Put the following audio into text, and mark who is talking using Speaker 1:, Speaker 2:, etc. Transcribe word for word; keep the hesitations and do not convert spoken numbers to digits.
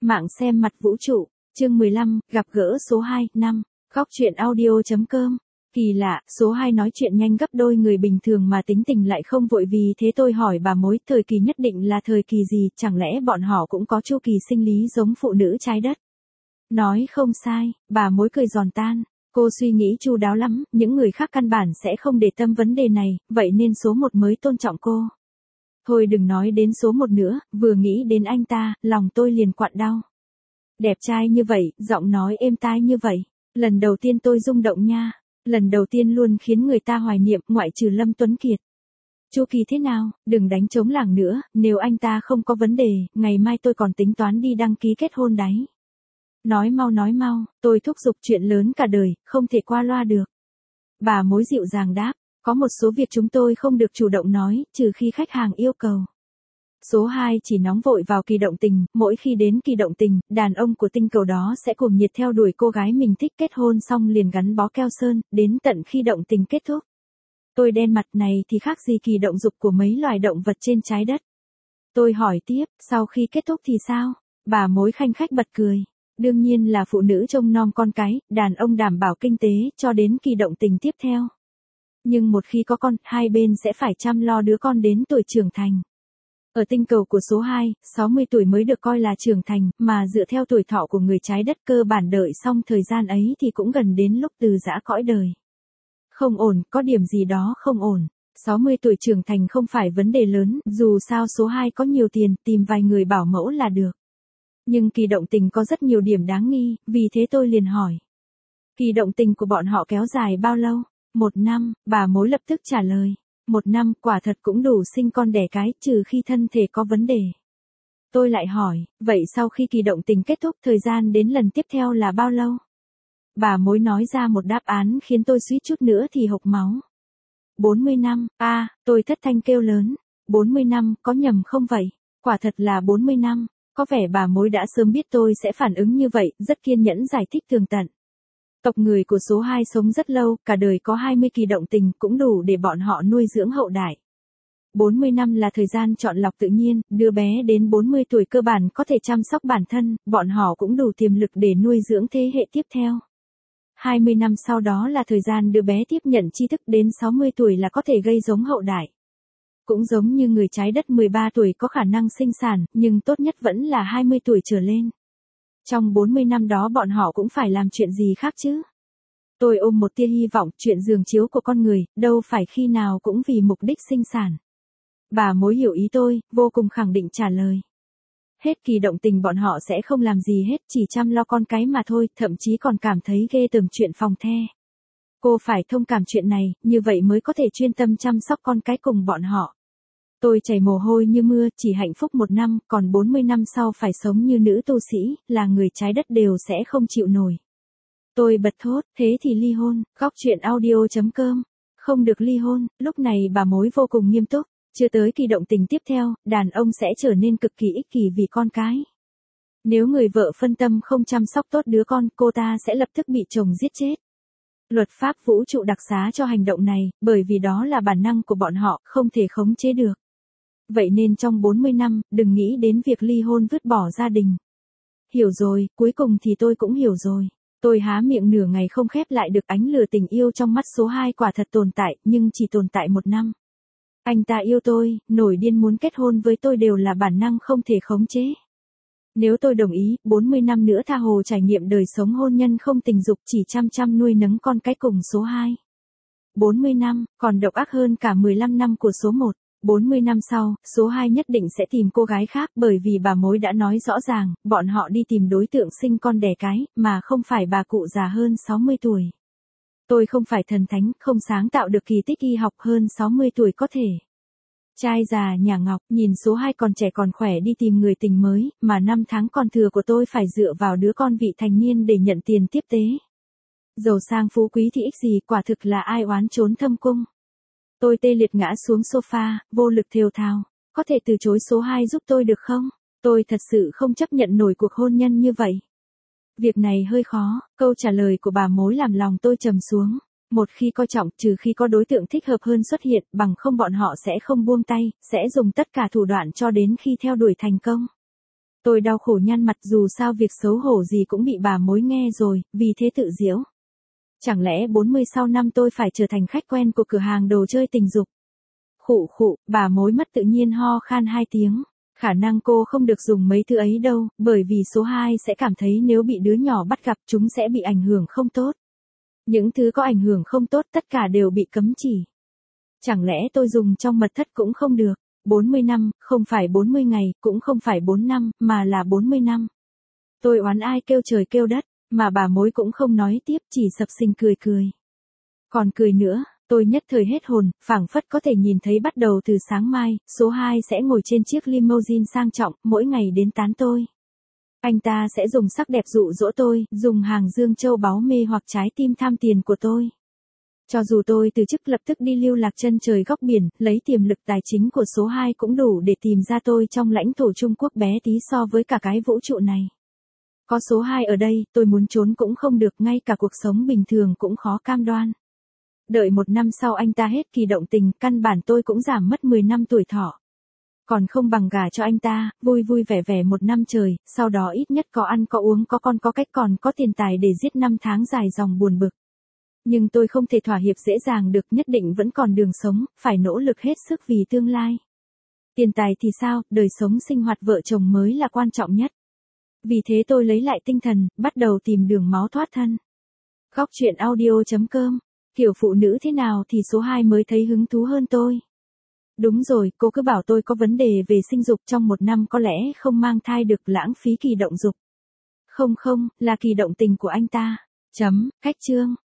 Speaker 1: Mạng xem mặt vũ trụ, chương mười lăm, gặp gỡ số hai, năm, góc truyện audio.com. Kỳ lạ, số hai nói chuyện nhanh gấp đôi người bình thường mà tính tình lại không vội, vì thế tôi hỏi bà mối thời kỳ nhất định là thời kỳ gì, chẳng lẽ bọn họ cũng có chu kỳ sinh lý giống phụ nữ trái đất? Nói không sai, bà mối cười giòn tan. Cô suy nghĩ chu đáo lắm, những người khác căn bản sẽ không để tâm vấn đề này, vậy nên số một mới tôn trọng cô. Thôi đừng nói đến số một nữa, vừa nghĩ đến anh ta, lòng tôi liền quặn đau. Đẹp trai như vậy, giọng nói êm tai như vậy. Lần đầu tiên tôi rung động nha. Lần đầu tiên luôn khiến người ta hoài niệm, ngoại trừ Lâm Tuấn Kiệt. Chu Kỳ thế nào, đừng đánh trống lảng nữa, nếu anh ta không có vấn đề, ngày mai tôi còn tính toán đi đăng ký kết hôn đấy. Nói mau nói mau, tôi thúc giục, chuyện lớn cả đời, không thể qua loa được. Bà mối dịu dàng đáp, có một số việc chúng tôi không được chủ động nói, trừ khi khách hàng yêu cầu. Số hai chỉ nóng vội vào kỳ động tình, mỗi khi đến kỳ động tình, đàn ông của tinh cầu đó sẽ cuồng nhiệt theo đuổi cô gái mình thích, kết hôn xong liền gắn bó keo sơn, đến tận khi động tình kết thúc. Tôi đen mặt, này thì khác gì kỳ động dục của mấy loài động vật trên trái đất. Tôi hỏi tiếp, sau khi kết thúc thì sao? Bà mối khanh khách bật cười. Đương nhiên là phụ nữ trông nom con cái, đàn ông đảm bảo kinh tế, cho đến kỳ động tình tiếp theo. Nhưng một khi có con, hai bên sẽ phải chăm lo đứa con đến tuổi trưởng thành. Ở tinh cầu của số hai, sáu mươi tuổi mới được coi là trưởng thành, mà dựa theo tuổi thọ của người trái đất cơ bản đợi xong thời gian ấy thì cũng gần đến lúc từ giã cõi đời. Không ổn, có điểm gì đó không ổn. sáu mươi tuổi trưởng thành không phải vấn đề lớn, dù sao số hai có nhiều tiền, tìm vài người bảo mẫu là được. Nhưng kỳ động tình có rất nhiều điểm đáng nghi, vì thế tôi liền hỏi. Kỳ động tình của bọn họ kéo dài bao lâu? Một năm, bà mối lập tức trả lời. Một năm, quả thật cũng đủ sinh con đẻ cái, trừ khi thân thể có vấn đề. Tôi lại hỏi, vậy sau khi kỳ động tình kết thúc, thời gian đến lần tiếp theo là bao lâu? Bà mối nói ra một đáp án khiến tôi suýt chút nữa thì hộc máu. bốn mươi năm, a à, tôi thất thanh kêu lớn. bốn mươi năm, có nhầm không vậy? Quả thật là bốn mươi năm. Có vẻ bà mối đã sớm biết tôi sẽ phản ứng như vậy, rất kiên nhẫn giải thích tường tận. Tộc người của số hai sống rất lâu, cả đời có hai mươi kỳ động tình, cũng đủ để bọn họ nuôi dưỡng hậu đại. bốn mươi năm là thời gian chọn lọc tự nhiên, đứa bé đến bốn mươi tuổi cơ bản có thể chăm sóc bản thân, bọn họ cũng đủ tiềm lực để nuôi dưỡng thế hệ tiếp theo. hai mươi năm sau đó là thời gian đứa bé tiếp nhận tri thức, đến sáu mươi tuổi là có thể gây giống hậu đại. Cũng giống như người trái đất mười ba tuổi có khả năng sinh sản, nhưng tốt nhất vẫn là hai mươi tuổi trở lên. Trong bốn mươi năm đó bọn họ cũng phải làm chuyện gì khác chứ? Tôi ôm một tia hy vọng, chuyện giường chiếu của con người, đâu phải khi nào cũng vì mục đích sinh sản. Bà mối hiểu ý tôi, vô cùng khẳng định trả lời. Hết kỳ động tình bọn họ sẽ không làm gì hết, chỉ chăm lo con cái mà thôi, thậm chí còn cảm thấy ghê tởm chuyện phòng the. Cô phải thông cảm chuyện này, như vậy mới có thể chuyên tâm chăm sóc con cái cùng bọn họ. Tôi chảy mồ hôi như mưa, chỉ hạnh phúc một năm, còn bốn mươi năm sau phải sống như nữ tu sĩ, là người trái đất đều sẽ không chịu nổi. Tôi bật thốt, thế thì ly hôn, góc truyện audio.com. Không được ly hôn, lúc này bà mối vô cùng nghiêm túc, chưa tới kỳ động tình tiếp theo, đàn ông sẽ trở nên cực kỳ ích kỷ vì con cái. Nếu người vợ phân tâm không chăm sóc tốt đứa con, cô ta sẽ lập tức bị chồng giết chết. Luật pháp vũ trụ đặc xá cho hành động này, bởi vì đó là bản năng của bọn họ, không thể khống chế được. Vậy nên trong bốn mươi năm, đừng nghĩ đến việc ly hôn vứt bỏ gia đình. Hiểu rồi, cuối cùng thì tôi cũng hiểu rồi. Tôi há miệng nửa ngày không khép lại được, ánh lửa tình yêu trong mắt số hai quả thật tồn tại, nhưng chỉ tồn tại một năm. Anh ta yêu tôi, nổi điên muốn kết hôn với tôi đều là bản năng không thể khống chế. Nếu tôi đồng ý, bốn mươi năm nữa tha hồ trải nghiệm đời sống hôn nhân không tình dục, chỉ chăm chăm nuôi nấng con cái cùng số hai. bốn mươi năm, còn độc ác hơn cả mười lăm năm của số một. bốn mươi năm sau, số hai nhất định sẽ tìm cô gái khác, bởi vì bà mối đã nói rõ ràng, bọn họ đi tìm đối tượng sinh con đẻ cái, mà không phải bà cụ già hơn sáu mươi tuổi. Tôi không phải thần thánh, không sáng tạo được kỳ tích y học, hơn sáu mươi tuổi có thể. Trai già nhà ngọc, nhìn số hai còn trẻ còn khỏe đi tìm người tình mới, mà năm tháng còn thừa của tôi phải dựa vào đứa con vị thành niên để nhận tiền tiếp tế. Giàu sang phú quý thì ích gì, quả thực là ai oán trốn thâm cung. Tôi tê liệt ngã xuống sofa, vô lực thều thào, có thể từ chối số hai giúp tôi được không? Tôi thật sự không chấp nhận nổi cuộc hôn nhân như vậy. Việc này hơi khó, câu trả lời của bà mối làm lòng tôi trầm xuống. Một khi coi trọng, trừ khi có đối tượng thích hợp hơn xuất hiện, bằng không bọn họ sẽ không buông tay, sẽ dùng tất cả thủ đoạn cho đến khi theo đuổi thành công. Tôi đau khổ nhăn mặt dù sao việc xấu hổ gì cũng bị bà mối nghe rồi, vì thế tự giễu. Chẳng lẽ bốn mươi sau năm tôi phải trở thành khách quen của cửa hàng đồ chơi tình dục? Khụ khụ, bà mối mất tự nhiên ho khan hai tiếng. Khả năng cô không được dùng mấy thứ ấy đâu, bởi vì số hai sẽ cảm thấy nếu bị đứa nhỏ bắt gặp chúng sẽ bị ảnh hưởng không tốt. Những thứ có ảnh hưởng không tốt tất cả đều bị cấm chỉ. Chẳng lẽ tôi dùng trong mật thất cũng không được? bốn mươi năm, không phải bốn mươi ngày, cũng không phải bốn năm, mà là bốn mươi năm. Tôi oán ai kêu trời kêu đất, mà bà mối cũng không nói tiếp, chỉ sập sình cười cười. Còn cười nữa, tôi nhất thời hết hồn, phảng phất có thể nhìn thấy bắt đầu từ sáng mai, số hai sẽ ngồi trên chiếc limousine sang trọng, mỗi ngày đến tán tôi. Anh ta sẽ dùng sắc đẹp dụ dỗ tôi, dùng hàng dương châu báu mê hoặc trái tim tham tiền của tôi. Cho dù tôi từ chức lập tức đi lưu lạc chân trời góc biển, lấy tiềm lực tài chính của số hai cũng đủ để tìm ra tôi trong lãnh thổ Trung Quốc bé tí so với cả cái vũ trụ này. Có số hai ở đây, tôi muốn trốn cũng không được, ngay cả cuộc sống bình thường cũng khó cam đoan. Đợi một năm sau anh ta hết kỳ động tình, căn bản tôi cũng giảm mất mười năm tuổi thọ. Còn không bằng gả cho anh ta, vui vui vẻ vẻ một năm trời, sau đó ít nhất có ăn có uống có con có cách còn có tiền tài để giết năm tháng dài dòng buồn bực. Nhưng tôi không thể thỏa hiệp dễ dàng được, nhất định vẫn còn đường sống, phải nỗ lực hết sức vì tương lai. Tiền tài thì sao, đời sống sinh hoạt vợ chồng mới là quan trọng nhất. Vì thế tôi lấy lại tinh thần, bắt đầu tìm đường máu thoát thân. Góc truyện audio chấm com, kiểu phụ nữ thế nào thì số hai mới thấy hứng thú hơn tôi. Đúng rồi, cô cứ bảo tôi có vấn đề về sinh dục trong một năm có lẽ không mang thai được, lãng phí kỳ động dục. Không không, là kỳ động tình của anh ta. Chấm, cách chương.